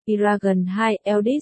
Dragon 2 Eldis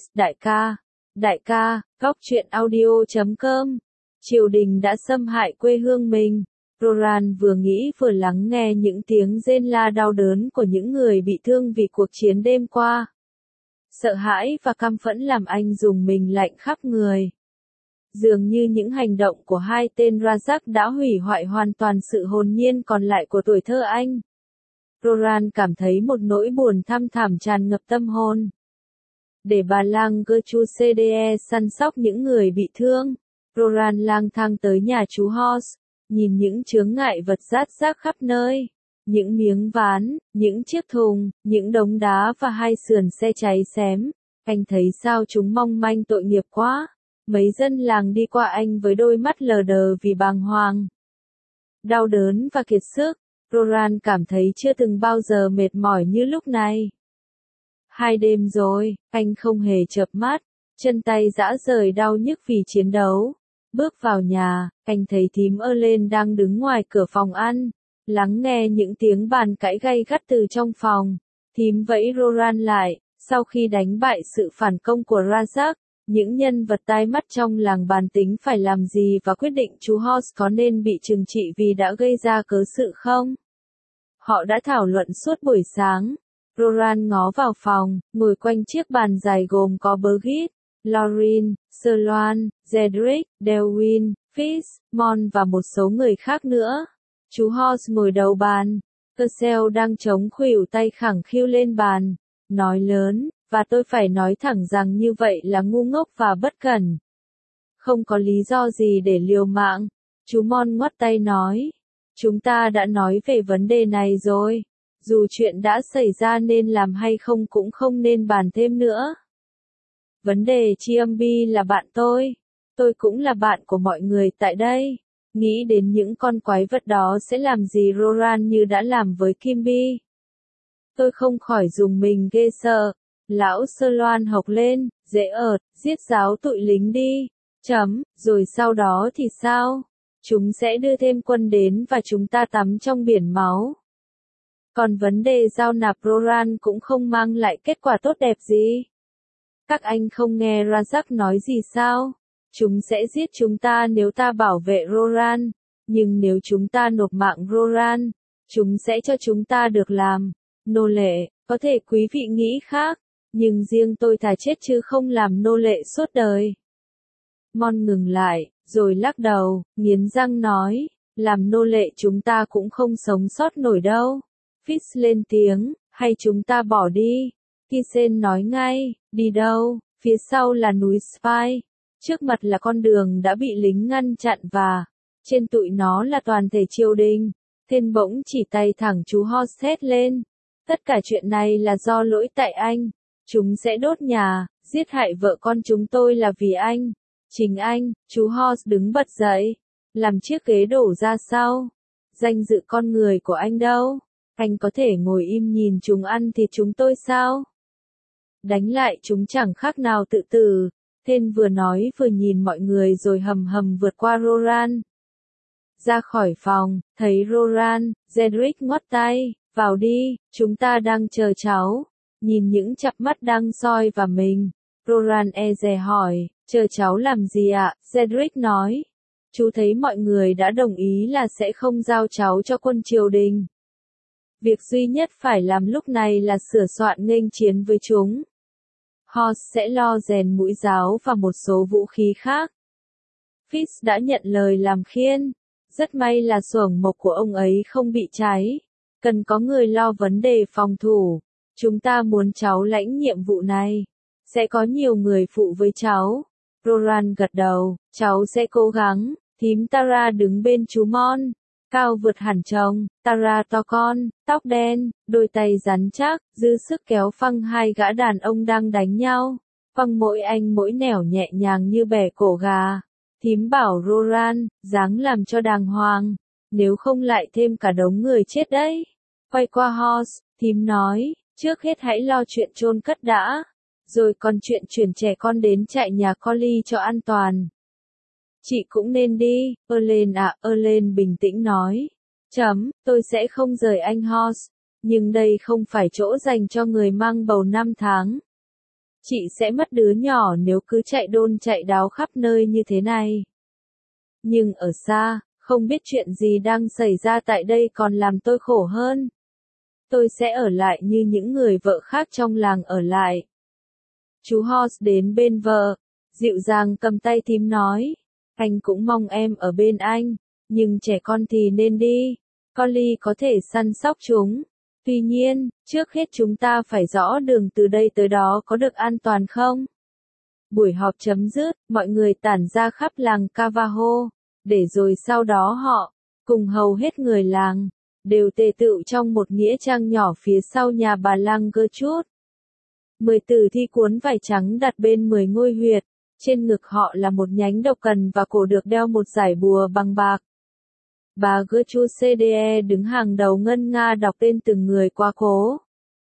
đại ca, góc truyện audio.com. Triều đình đã xâm hại quê hương mình. Roran vừa nghĩ vừa lắng nghe những tiếng rên la đau đớn của những người bị thương vì cuộc chiến đêm qua. Sợ hãi và căm phẫn làm anh rùng mình lạnh khắp người. Dường như những hành động của hai tên Rajak đã hủy hoại hoàn toàn sự hồn nhiên còn lại của tuổi thơ anh. Roran cảm thấy một nỗi buồn thăm thẳm tràn ngập tâm hồn. Để bà lang Gertrude săn sóc những người bị thương, Roran lang thang tới nhà chú Horst, nhìn những chướng ngại vật rát rác khắp nơi. Những miếng ván, những chiếc thùng, những đống đá và hai sườn xe cháy xém. Anh thấy sao chúng mong manh tội nghiệp quá. Mấy dân làng đi qua anh với đôi mắt lờ đờ vì bàng hoàng. Đau đớn và kiệt sức, Roran cảm thấy chưa từng bao giờ mệt mỏi như lúc này. 2 đêm rồi, anh không hề chợp mắt, chân tay rã rời đau nhức vì chiến đấu. Bước vào nhà, anh thấy thím Ellen đang đứng ngoài cửa phòng ăn, lắng nghe những tiếng bàn cãi gay gắt từ trong phòng. Thím vẫy Roran lại, sau khi đánh bại sự phản công của Rajak, những nhân vật tai mắt trong làng bàn tính phải làm gì và quyết định chú Horst có nên bị trừng trị vì đã gây ra cớ sự không. Họ đã thảo luận suốt buổi sáng. Roran ngó vào phòng, ngồi quanh chiếc bàn dài gồm có Birgit, Lauren, Sloan, Cedric, Delwyn, Fitz, Mon và một số người khác nữa. Chú Horst ngồi đầu bàn. Purcell đang chống khuỷu tay khẳng khiu lên bàn, nói lớn, và tôi phải nói thẳng rằng như vậy là ngu ngốc và bất cẩn. Không có lý do gì để liều mạng. Chú Mon ngoắt tay nói. Chúng ta đã nói về vấn đề này rồi. Dù chuyện đã xảy ra nên làm hay không cũng không nên bàn thêm nữa. Vấn đề Chiambi là bạn tôi. Tôi cũng là bạn của mọi người tại đây. Nghĩ đến những con quái vật đó sẽ làm gì Roran như đã làm với Kimby. Tôi không khỏi dùng mình ghê sợ. Lão Sơ Loan hộc lên, dễ ợt, giết giáo tụi lính đi. Rồi sau đó thì sao? Chúng sẽ đưa thêm quân đến và chúng ta tắm trong biển máu. Còn vấn đề giao nạp Roran cũng không mang lại kết quả tốt đẹp gì. Các anh không nghe Rajak nói gì sao? Chúng sẽ giết chúng ta nếu ta bảo vệ Roran. Nhưng nếu chúng ta nộp mạng Roran, chúng sẽ cho chúng ta được làm nô lệ. Có thể quý vị nghĩ khác, nhưng riêng tôi thà chết chứ không làm nô lệ suốt đời. Mon ngừng lại, rồi lắc đầu, nghiến răng nói, làm nô lệ chúng ta cũng không sống sót nổi đâu. Fitz lên tiếng, hay chúng ta bỏ đi. Kisen nói ngay, đi đâu? Phía sau là núi Spy. Trước mặt là con đường đã bị lính ngăn chặn và trên tụi nó là toàn thể triều đình. Tên bỗng chỉ tay thẳng chú Horst hét lên. Tất cả chuyện này là do lỗi tại anh. Chúng sẽ đốt nhà, giết hại vợ con chúng tôi là vì anh. Chính anh, chú Horst đứng bật dậy. Làm chiếc ghế đổ ra sau. Danh dự con người của anh đâu? Anh có thể ngồi im nhìn chúng ăn thịt chúng tôi sao? Đánh lại chúng chẳng khác nào tự tử. Tên vừa nói vừa nhìn mọi người rồi hầm hầm vượt qua Roran. Ra khỏi phòng, thấy Roran, Cedric ngoắt tay, vào đi, chúng ta đang chờ cháu. Nhìn những cặp mắt đang soi vào mình, Roran e dè hỏi, chờ cháu làm gì ạ? Cedric nói, chú thấy mọi người đã đồng ý là sẽ không giao cháu cho quân triều đình. Việc duy nhất phải làm lúc này là sửa soạn nghênh chiến với chúng. Horst sẽ lo rèn mũi giáo và một số vũ khí khác. Fitz đã nhận lời làm khiên. Rất may là xuồng mộc của ông ấy không bị cháy. Cần có người lo vấn đề phòng thủ. Chúng ta muốn cháu lãnh nhiệm vụ này. Sẽ có nhiều người phụ với cháu. Roran gật đầu, cháu sẽ cố gắng. Thím Tara đứng bên chú Mon. Cao vượt hẳn chồng, Tara to con, tóc đen, đôi tay rắn chắc, dư sức kéo phăng hai gã đàn ông đang đánh nhau. Phăng mỗi anh mỗi nẻo nhẹ nhàng như bẻ cổ gà. Thím bảo Roran, ráng làm cho đàng hoàng, nếu không lại thêm cả đống người chết đấy. Quay qua Horst, thím nói, trước hết hãy lo chuyện chôn cất đã, rồi còn chuyện chuyển trẻ con đến trại nhà Collie cho an toàn. Chị cũng nên đi, Ellen ạ, Ellen bình tĩnh nói. Tôi sẽ không rời anh Horst, nhưng đây không phải chỗ dành cho người mang bầu 5 tháng. Chị sẽ mất đứa nhỏ nếu cứ chạy đôn chạy đáo khắp nơi như thế này. Nhưng ở xa, không biết chuyện gì đang xảy ra tại đây còn làm tôi khổ hơn. Tôi sẽ ở lại như những người vợ khác trong làng ở lại. Chú Horst đến bên vợ, dịu dàng cầm tay thím nói. Anh cũng mong em ở bên anh, nhưng trẻ con thì nên đi. Collie có thể săn sóc chúng. Tuy nhiên, trước hết chúng ta phải rõ đường từ đây tới đó có được an toàn không? Buổi họp chấm dứt, mọi người tản ra khắp làng Cavajo, để rồi sau đó họ, cùng hầu hết người làng, đều tề tựu trong một nghĩa trang nhỏ phía sau nhà bà lang Gertrude. 10 tử thi cuốn vải trắng đặt bên 10 ngôi huyệt, trên ngực họ là một nhánh độc cần và cổ được đeo một dải bùa bằng bạc. Bà Gertrude CDE đứng hàng đầu ngân nga đọc tên từng người quá cố.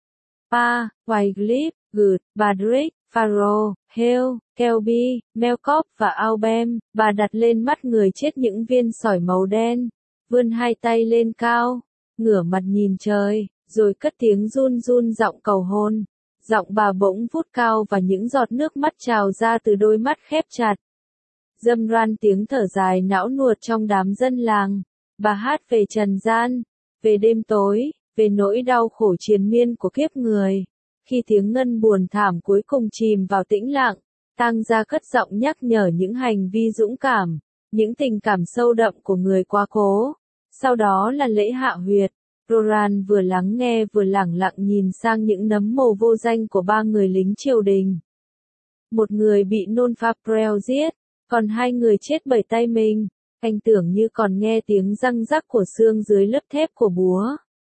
Pa, Wycliffe, Good, Badrick, Farrow, Hale, Kelby, Melkop và Aubem. Bà đặt lên mắt người chết những viên sỏi màu đen, vươn hai tay lên cao, ngửa mặt nhìn trời, rồi cất tiếng run run giọng cầu hôn. Giọng bà bỗng vút cao và những giọt nước mắt trào ra từ đôi mắt khép chặt. Dâm ran tiếng thở dài não nuột trong đám dân làng. Bà hát về trần gian, về đêm tối, về nỗi đau khổ triền miên của kiếp người. Khi tiếng ngân buồn thảm cuối cùng chìm vào tĩnh lặng, tang gia cất giọng nhắc nhở những hành vi dũng cảm, những tình cảm sâu đậm của người quá cố. Sau đó là lễ hạ huyệt. Roland vừa lắng nghe vừa lẳng lặng nhìn sang những nấm mồ vô danh của 3 người lính triều đình. Một người bị nôn Faprel giết, còn 2 người chết bởi tay mình. Anh tưởng như còn nghe tiếng răng rắc của xương dưới lớp thép của búa.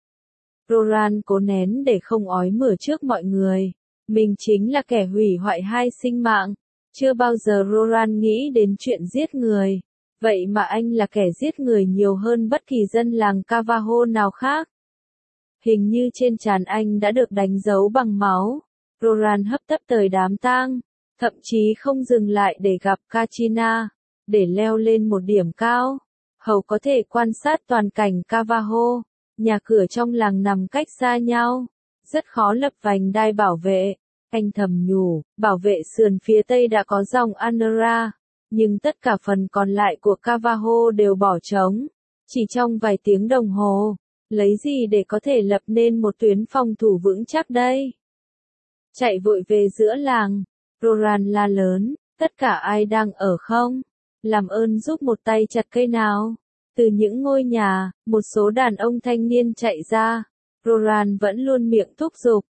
Roland cố nén để không ói mửa trước mọi người. Mình chính là kẻ hủy hoại 2 sinh mạng. Chưa bao giờ Roland nghĩ đến chuyện giết người. Vậy mà anh là kẻ giết người nhiều hơn bất kỳ dân làng Cavajo nào khác. Hình như trên trán anh đã được đánh dấu bằng máu. Roland hấp tấp tới đám tang, thậm chí không dừng lại để gặp Katrina, để leo lên một điểm cao, hầu có thể quan sát toàn cảnh Cavajo. Nhà cửa trong làng nằm cách xa nhau, rất khó lập vành đai bảo vệ. Anh thầm nhủ, bảo vệ sườn phía tây đã có dòng Anera, nhưng tất cả phần còn lại của Cavajo đều bỏ trống. Chỉ trong vài tiếng đồng hồ, lấy gì để có thể lập nên một tuyến phòng thủ vững chắc đây? Chạy vội về giữa làng, Roland la lớn, tất cả ai đang ở không? Làm ơn giúp một tay chặt cây nào. Từ những ngôi nhà, một số đàn ông thanh niên chạy ra. Roland vẫn luôn miệng thúc giục.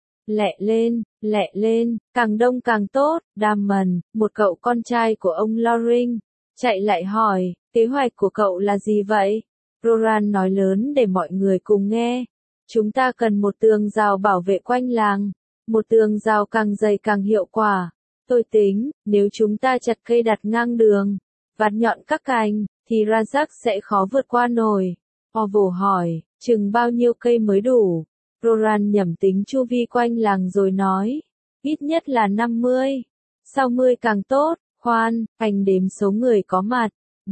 Lẹ lên, càng đông càng tốt. Damon, một cậu con trai của ông Loring, chạy lại hỏi, kế hoạch của cậu là gì vậy? Roland nói lớn để mọi người cùng nghe. Chúng ta cần một tường rào bảo vệ quanh làng. Một tường rào càng dày càng hiệu quả. Tôi tính, nếu chúng ta chặt cây đặt ngang đường, vạt nhọn các cành, thì Razak sẽ khó vượt qua nổi. Orville hỏi, chừng bao nhiêu cây mới đủ? Roland nhẩm tính chu vi quanh làng rồi nói, ít nhất là 50. 60 càng tốt. Khoan, anh đếm số người có mặt.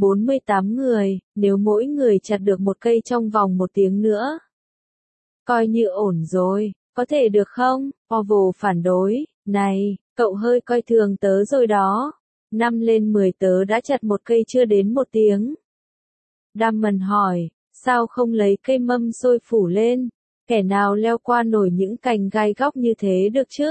48 người, nếu mỗi người chặt được một cây trong vòng 1 tiếng nữa. Coi như ổn rồi, có thể được không? Orville phản đối, này, cậu hơi coi thường tớ rồi đó. 5 lên 10 tớ đã chặt một cây chưa đến 1 tiếng. Damon hỏi, sao không lấy cây mâm xôi phủ lên? Kẻ nào leo qua nổi những cành gai góc như thế được chứ?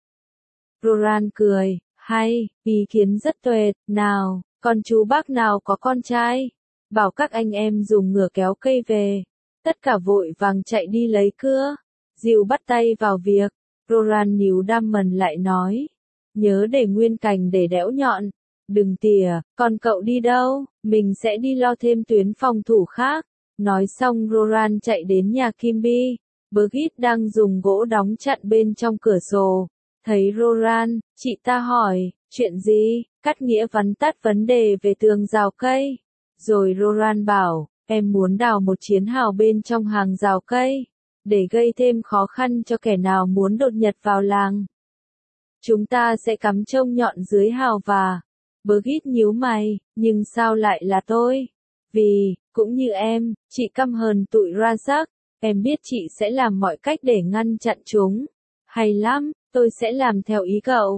Roland cười, hay, ý kiến rất tuyệt, nào, con chú bác nào có con trai? Bảo các anh em dùng ngựa kéo cây về. Tất cả vội vàng chạy đi lấy cưa. Dìu bắt tay vào việc. Roland níu Damon lại nói, nhớ để nguyên cành để đẽo nhọn. Đừng tỉa, còn cậu đi đâu? Mình sẽ đi lo thêm tuyến phòng thủ khác. Nói xong Roland chạy đến nhà Kimby. Birgit đang dùng gỗ đóng chặn bên trong cửa sổ. Thấy Roland, chị ta hỏi, chuyện gì? Cắt nghĩa vắn tắt vấn đề về tường rào cây. Rồi Roland bảo, em muốn đào một chiến hào bên trong hàng rào cây, để gây thêm khó khăn cho kẻ nào muốn đột nhập vào làng. Chúng ta sẽ cắm trông nhọn dưới hào và... Birgit nhíu mày, nhưng sao lại là tôi? Vì, cũng như em, chị căm hờn tụi Razak, em biết chị sẽ làm mọi cách để ngăn chặn chúng. Hay lắm, tôi sẽ làm theo ý cậu.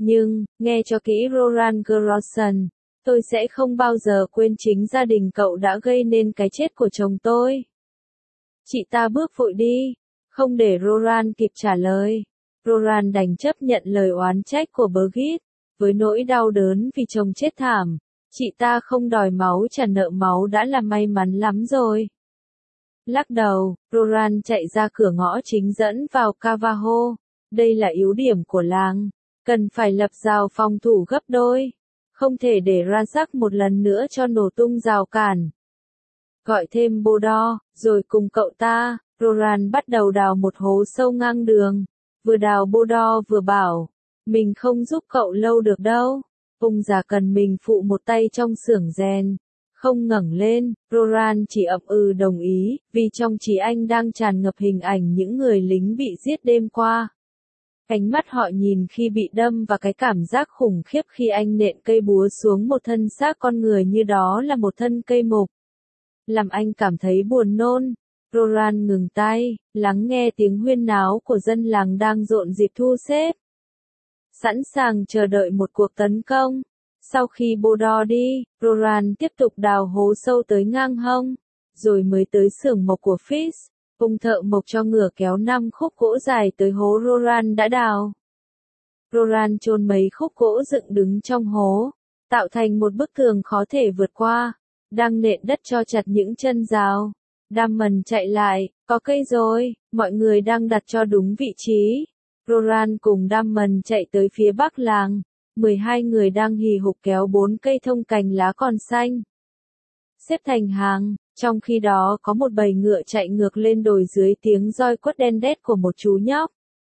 Nhưng, nghe cho kỹ Roland Garrison, tôi sẽ không bao giờ quên chính gia đình cậu đã gây nên cái chết của chồng tôi. Chị ta bước vội đi, không để Roland kịp trả lời. Roland đành chấp nhận lời oán trách của Birgit, với nỗi đau đớn vì chồng chết thảm. Chị ta không đòi máu trả nợ máu đã là may mắn lắm rồi. Lắc đầu, Roland chạy ra cửa ngõ chính dẫn vào Cavaho. Đây là yếu điểm của làng. Cần phải lập rào phòng thủ gấp đôi. Không thể để Razak một lần nữa cho nổ tung rào cản. Gọi thêm Bodor, rồi cùng cậu ta, Roland bắt đầu đào một hố sâu ngang đường. Vừa đào Bodor vừa bảo, mình không giúp cậu lâu được đâu. Ông già cần mình phụ một tay trong xưởng rèn. Không ngẩng lên, Roland chỉ ậm ừ đồng ý, vì trong trí anh đang tràn ngập hình ảnh những người lính bị giết đêm qua. Ánh mắt họ nhìn khi bị đâm và cái cảm giác khủng khiếp khi anh nện cây búa xuống một thân xác con người như đó là một thân cây mục. Làm anh cảm thấy buồn nôn. Roland ngừng tay, lắng nghe tiếng huyên náo của dân làng đang rộn dịp thu xếp. Sẵn sàng chờ đợi một cuộc tấn công. Sau khi Bodor đi, Roland tiếp tục đào hố sâu tới ngang hông, rồi mới tới xưởng mộc của Fitz. Ông thợ mộc cho ngựa kéo 5 khúc gỗ dài tới hố Roland đã đào. Roland chôn mấy khúc gỗ dựng đứng trong hố, tạo thành một bức tường khó thể vượt qua, đang nện đất cho chặt những chân rào. Damon chạy lại, có cây rồi, mọi người đang đặt cho đúng vị trí. Roland cùng Damon chạy tới phía bắc làng. 12 người đang hì hục kéo 4 cây thông cành lá còn xanh. Xếp thành hàng, trong khi đó có một bầy ngựa chạy ngược lên đồi dưới tiếng roi quất đen đét của một chú nhóc.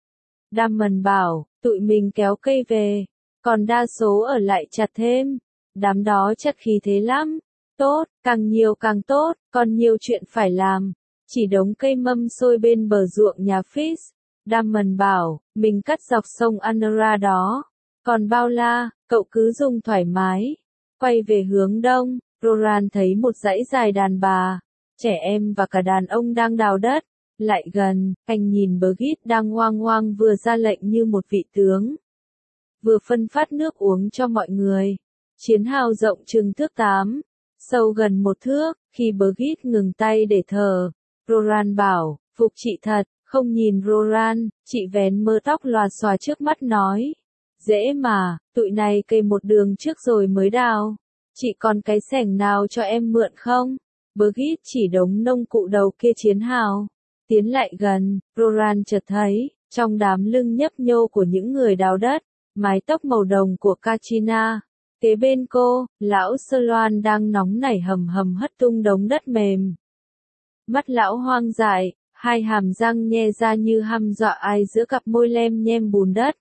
Damon bảo, tụi mình kéo cây về, còn đa số ở lại chặt thêm. Đám đó chặt khí thế lắm. Tốt, càng nhiều càng tốt, còn nhiều chuyện phải làm. Chỉ đống cây mâm xôi bên bờ ruộng nhà Fitz. Damon bảo, mình cắt dọc sông Anara đó. Còn bao la, cậu cứ dùng thoải mái. Quay về hướng đông, Roland thấy một dãy dài đàn bà, trẻ em và cả đàn ông đang đào đất. Lại gần, anh nhìn Birgit đang hoang hoang vừa ra lệnh như một vị tướng. Vừa phân phát nước uống cho mọi người. Chiến hào rộng chừng thước 8, sâu gần 1 thước. Khi Birgit ngừng tay để thở, Roland bảo, phục chị thật. Không nhìn Roland, chị vén mớ tóc lòa xòa trước mắt nói. Dễ mà, tụi này cây một đường trước rồi mới đào. Chị còn cái xẻng nào cho em mượn không? Birgit chỉ đống nông cụ đầu kia chiến hào. Tiến lại gần, Roland chợt thấy, trong đám lưng nhấp nhô của những người đào đất, mái tóc màu đồng của Katrina. Kế bên cô, lão Sơ Loan đang nóng nảy hầm hầm hất tung đống đất mềm. Mắt lão hoang dại, hai hàm răng nhe ra như hăm dọa ai giữa cặp môi lem nhem bùn đất.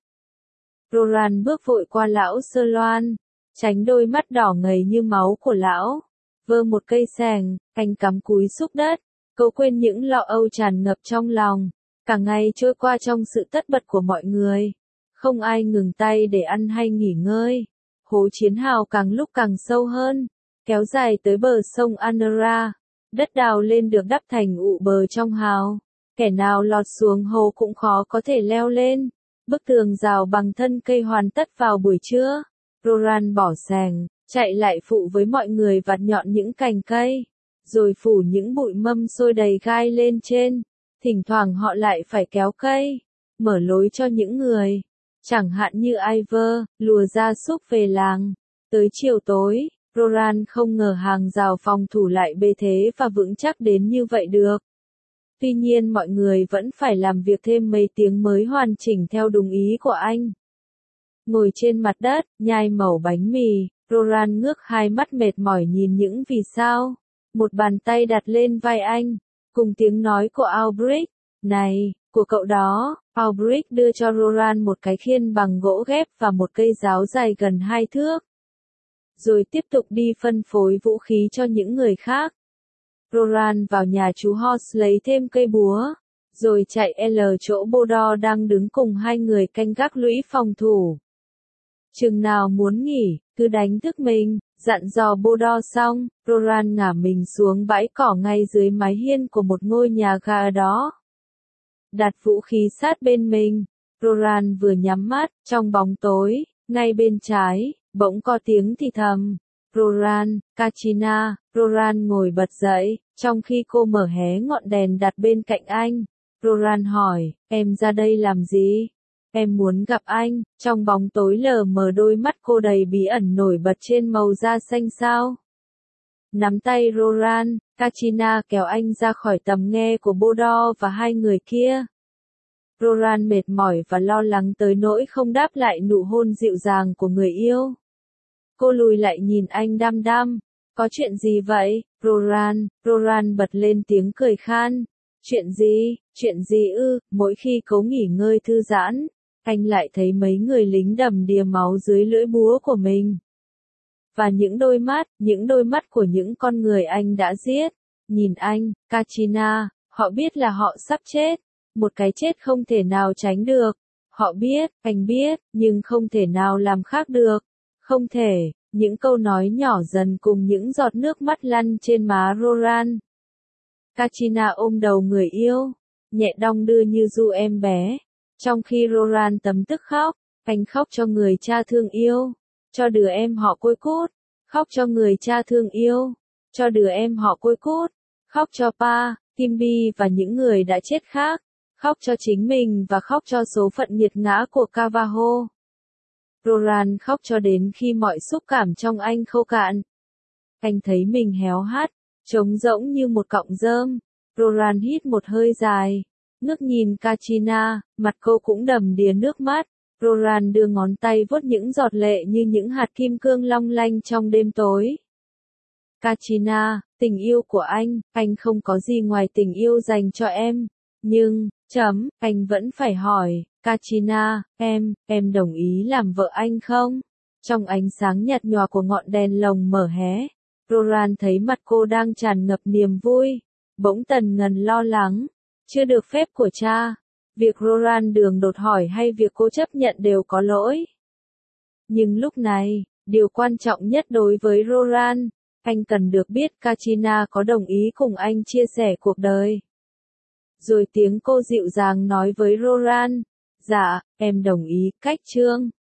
Roland bước vội qua lão Sơ Loan, tránh đôi mắt đỏ ngầy như máu của lão. Vơ một cây xẻng, anh cắm cúi xúc đất, cố quên những lo âu tràn ngập trong lòng. Cả ngày trôi qua trong sự tất bật của mọi người. Không ai ngừng tay để ăn hay nghỉ ngơi. Hố chiến hào càng lúc càng sâu hơn, kéo dài tới bờ sông Anara. Đất đào lên được đắp thành ụ bờ trong hào. Kẻ nào lọt xuống hố cũng khó có thể leo lên. Bức tường rào bằng thân cây hoàn tất vào buổi trưa. Roland bỏ xẻng, chạy lại phụ với mọi người vặt nhọn những cành cây, rồi phủ những bụi mâm xôi đầy gai lên trên. Thỉnh thoảng họ lại phải kéo cây, mở lối cho những người, chẳng hạn như Ivor, lùa gia súc về làng. Tới chiều tối, Roland không ngờ hàng rào phòng thủ lại bê thế và vững chắc đến như vậy được. Tuy nhiên mọi người vẫn phải làm việc thêm mấy tiếng mới hoàn chỉnh theo đúng ý của anh. Ngồi trên mặt đất, nhai mẩu bánh mì, Roland ngước hai mắt mệt mỏi nhìn những vì sao. Một bàn tay đặt lên vai anh, cùng tiếng nói của Albrecht. Này, của cậu đó. Albrecht đưa cho Roland một cái khiên bằng gỗ ghép và một cây giáo dài gần 2 thước. Rồi tiếp tục đi phân phối vũ khí cho những người khác. Roland vào nhà chú Horst lấy thêm cây búa, rồi chạy chỗ Bodor đang đứng cùng hai người canh gác lũy phòng thủ. Chừng nào muốn nghỉ, cứ đánh thức mình, dặn dò Bodor xong, Roland ngả mình xuống bãi cỏ ngay dưới mái hiên của một ngôi nhà ga ở đó. Đặt vũ khí sát bên mình, Roland vừa nhắm mắt, trong bóng tối, Ngay bên trái, bỗng có tiếng thì thầm. Roran, Katrina. Roran ngồi bật dậy, trong khi cô mở hé ngọn đèn đặt bên cạnh anh. Roran hỏi, em ra đây làm gì? Em muốn gặp anh. Trong bóng tối lờ mờ đôi mắt cô đầy bí ẩn nổi bật trên màu da xanh sao. Nắm tay Roran, Katrina kéo anh ra khỏi tầm nghe của Bodor và hai người kia. Roran mệt mỏi và lo lắng tới nỗi không đáp lại nụ hôn dịu dàng của người yêu. Cô lùi lại nhìn anh đăm đăm. Có chuyện gì vậy, Roran? Roran bật lên tiếng cười khan. Chuyện gì ư? Mỗi khi cố nghỉ ngơi thư giãn, anh lại thấy mấy người lính đầm đìa máu dưới lưỡi búa của mình. Và những đôi mắt của những con người anh đã giết. Nhìn anh, Katrina, họ biết là họ sắp chết. Một cái chết không thể nào tránh được. Họ biết, anh biết, nhưng không thể nào làm khác được. Không thể. Những câu nói nhỏ dần cùng những giọt nước mắt lăn trên má Roran. Katrina ôm đầu người yêu, nhẹ đong đưa như du em bé. Trong khi Roran tấm tức khóc, anh khóc cho người cha thương yêu, cho đứa em họ côi cút, khóc cho người cha thương yêu, cho đứa em họ côi cút, khóc cho Pa, Kimby và những người đã chết khác, khóc cho chính mình và khóc cho số phận nghiệt ngã của Cavaho. Roran khóc cho đến khi mọi xúc cảm trong anh khô cạn. Anh thấy mình héo hắt, trống rỗng như một cọng rơm. Roran hít một hơi dài, ngước nhìn Katrina, mặt cô cũng đầm đìa nước mắt. Roran đưa ngón tay vuốt những giọt lệ như những hạt kim cương long lanh trong đêm tối. Katrina, tình yêu của anh không có gì ngoài tình yêu dành cho em. Nhưng, anh vẫn phải hỏi, Katrina, em đồng ý làm vợ anh không? Trong ánh sáng nhạt nhòa của ngọn đèn lồng mở hé, Roran thấy mặt cô đang tràn ngập niềm vui, bỗng tần ngần lo lắng, chưa được phép của cha. Việc Roran đường đột hỏi hay việc cô chấp nhận đều có lỗi. Nhưng lúc này, điều quan trọng nhất đối với Roran, anh cần được biết Katrina có đồng ý cùng anh chia sẻ cuộc đời. Rồi tiếng cô dịu dàng nói với Roran, dạ, em đồng ý, cách chương.